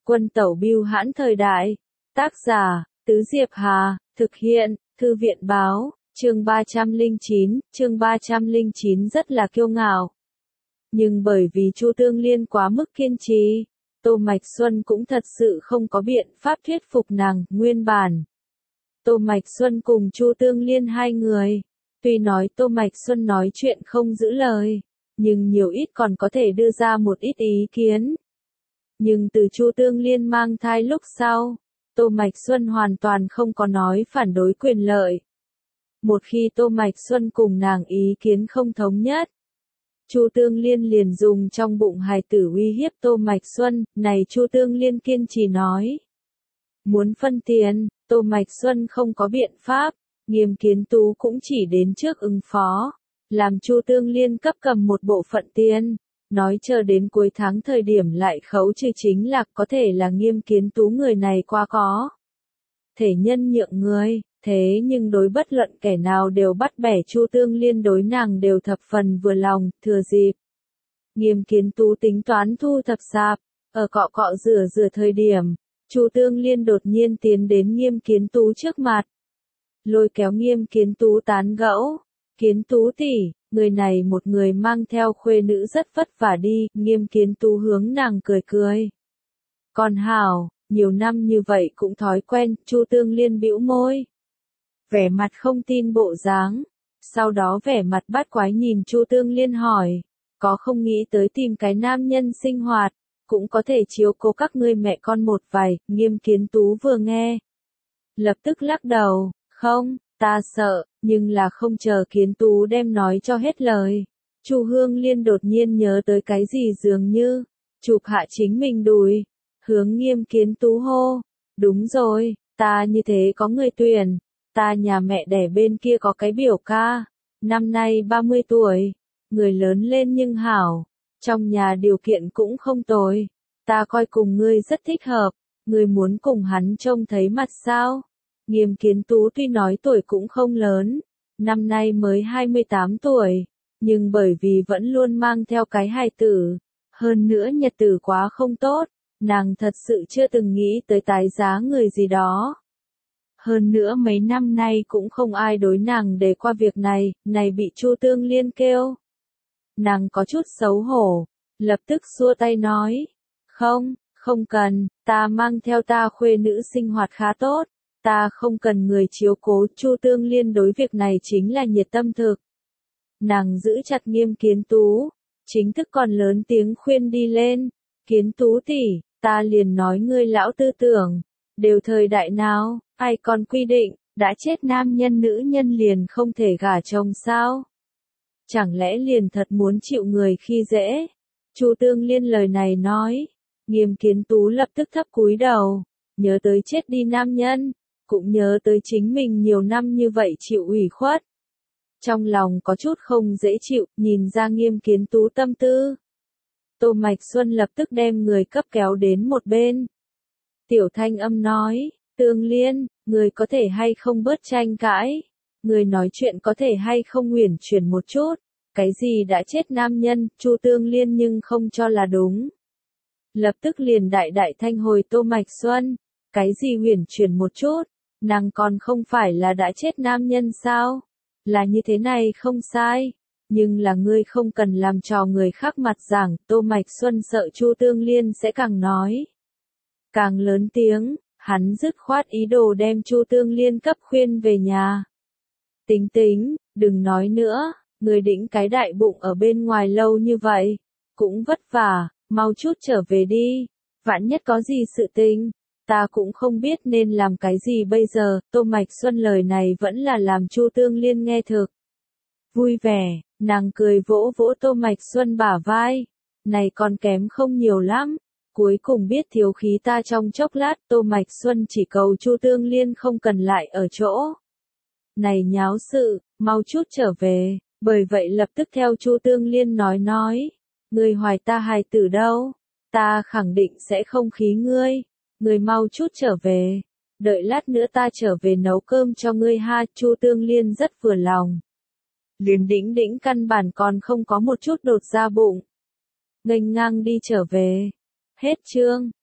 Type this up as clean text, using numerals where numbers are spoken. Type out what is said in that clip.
Quân tẩu bưu hãn thời đại. Tác giả, Tứ Diệp Hà, thực hiện, Thư viện báo, chương 309 rất là kiêu ngạo. Nhưng bởi vì Chu Tương Liên quá mức kiên trì, Tô Mạch Xuân cũng thật sự không có biện pháp thuyết phục nàng. Nguyên bản, Tô Mạch Xuân cùng Chu Tương Liên hai người, tuy nói Tô Mạch Xuân nói chuyện không giữ lời, nhưng nhiều ít còn có thể đưa ra một ít ý kiến. Nhưng từ Chu Tương Liên mang thai lúc sau, Tô Mạch Xuân hoàn toàn không có nói phản đối quyền lợi. Một khi Tô Mạch Xuân cùng nàng ý kiến không thống nhất, Chu Tương Liên liền dùng trong bụng hài tử uy hiếp Tô Mạch Xuân. Này Chu Tương Liên kiên trì nói, muốn phân tiền, Tô Mạch Xuân không có biện pháp, Nghiêm Kiến Tú cũng chỉ đến trước ứng phó, làm Chu Tương Liên cấp cầm một bộ phận tiền, nói chờ đến cuối tháng thời điểm lại khấu trừ chính là có thể là Nghiêm Kiến Tú người này qua có thể nhân nhượng người, thế nhưng đối bất luận kẻ nào đều bắt bẻ. Chu Tương Liên đối nàng đều thập phần vừa lòng. Thừa dịp Nghiêm Kiến Tú tính toán thu thập sạp, ở cọ cọ rửa thời điểm, Chu Tương Liên đột nhiên tiến đến Nghiêm Kiến Tú trước mặt, lôi kéo Nghiêm Kiến Tú tán gẫu. Kiến Tú tỷ, người này một người mang theo khuê nữ rất vất vả đi. Nghiêm Kiến Tú hướng nàng cười cười. Còn hảo, nhiều năm như vậy cũng thói quen. Chu Tương Liên bĩu môi, vẻ mặt không tin bộ dáng, sau đó vẻ mặt bát quái nhìn Chu Tương Liên hỏi, có không nghĩ tới tìm cái nam nhân sinh hoạt, cũng có thể chiếu cố các ngươi mẹ con một vài. Nghiêm Kiến Tú vừa nghe, lập tức lắc đầu, không, ta sợ. Nhưng là không chờ Kiến Tú đem nói cho hết lời, Chu Hương Liên đột nhiên nhớ tới cái gì dường như, chụp hạ chính mình đùi, hướng Nghiêm Kiến Tú hô, đúng rồi, ta như thế có người tuyển, ta nhà mẹ đẻ bên kia có cái biểu ca, năm nay 30 tuổi, người lớn lên nhưng hảo, trong nhà điều kiện cũng không tồi, ta coi cùng ngươi rất thích hợp, ngươi muốn cùng hắn trông thấy mặt sao? Nghiêm Kiến Tú tuy nói tuổi cũng không lớn, năm nay mới 28 tuổi, nhưng bởi vì vẫn luôn mang theo cái hài tử, hơn nữa nhật tử quá không tốt, nàng thật sự chưa từng nghĩ tới tái giá người gì đó. Hơn nữa mấy năm nay cũng không ai đối nàng để qua việc này bị Chu Tương Liên kêu. Nàng có chút xấu hổ, lập tức xua tay nói, không cần, ta mang theo ta khuê nữ sinh hoạt khá tốt, ta không cần người chiếu cố. Chu Tương Liên đối việc này chính là nhiệt tâm thực. Nàng giữ chặt Nghiêm Kiến Tú, chính thức còn lớn tiếng khuyên đi lên, Kiến Tú tỷ, ta liền nói ngươi lão tư tưởng, đều thời đại nào, ai còn quy định, đã chết nam nhân nữ nhân liền không thể gả chồng sao? Chẳng lẽ liền thật muốn chịu người khi dễ? Chu Tương Liên lời này nói, Nghiêm Kiến Tú lập tức thấp cúi đầu, nhớ tới chết đi nam nhân, cũng nhớ tới chính mình nhiều năm như vậy chịu ủy khuất. Trong lòng có chút không dễ chịu, nhìn ra Nghiêm Kiến Tú tâm tư. Tô Mạch Xuân lập tức đem người cấp kéo đến một bên. Tiểu thanh âm nói, Tương Liên, người có thể hay không bớt tranh cãi, người nói chuyện có thể hay không uyển chuyển một chút, cái gì đã chết nam nhân. Chu Tương Liên nhưng không cho là đúng. Lập tức liền đại thanh hồi Tô Mạch Xuân, cái gì uyển chuyển một chút, nàng còn không phải là đã chết nam nhân sao? Là như thế này không sai, nhưng là ngươi không cần làm trò người khác mặt giảng. Tô Mạch Xuân sợ Chu Tương Liên sẽ càng nói càng lớn tiếng, hắn dứt khoát ý đồ đem Chu Tương Liên cấp khuyên về nhà. Tính, đừng nói nữa, người đĩnh cái đại bụng ở bên ngoài lâu như vậy, cũng vất vả, mau chút trở về đi, vạn nhất có gì sự tình, ta cũng không biết nên làm cái gì bây giờ. Tô Mạch Xuân lời này vẫn là làm Chu Tương Liên nghe thực vui vẻ, nàng cười vỗ vỗ Tô Mạch Xuân bả vai, này còn kém không nhiều lắm, cuối cùng biết thiếu khí ta trong chốc lát. Tô Mạch Xuân chỉ cầu Chu Tương Liên không cần lại ở chỗ này nháo sự, mau chút trở về, bởi vậy lập tức theo Chu Tương Liên nói, người hoài ta hài tử đâu, ta khẳng định sẽ không khí ngươi, người mau chút trở về, đợi lát nữa ta trở về nấu cơm cho ngươi ha. Chu Tương Liên rất vừa lòng, liền đĩnh căn bản còn không có một chút đột ra bụng, nghênh ngang đi trở về. Hết chương.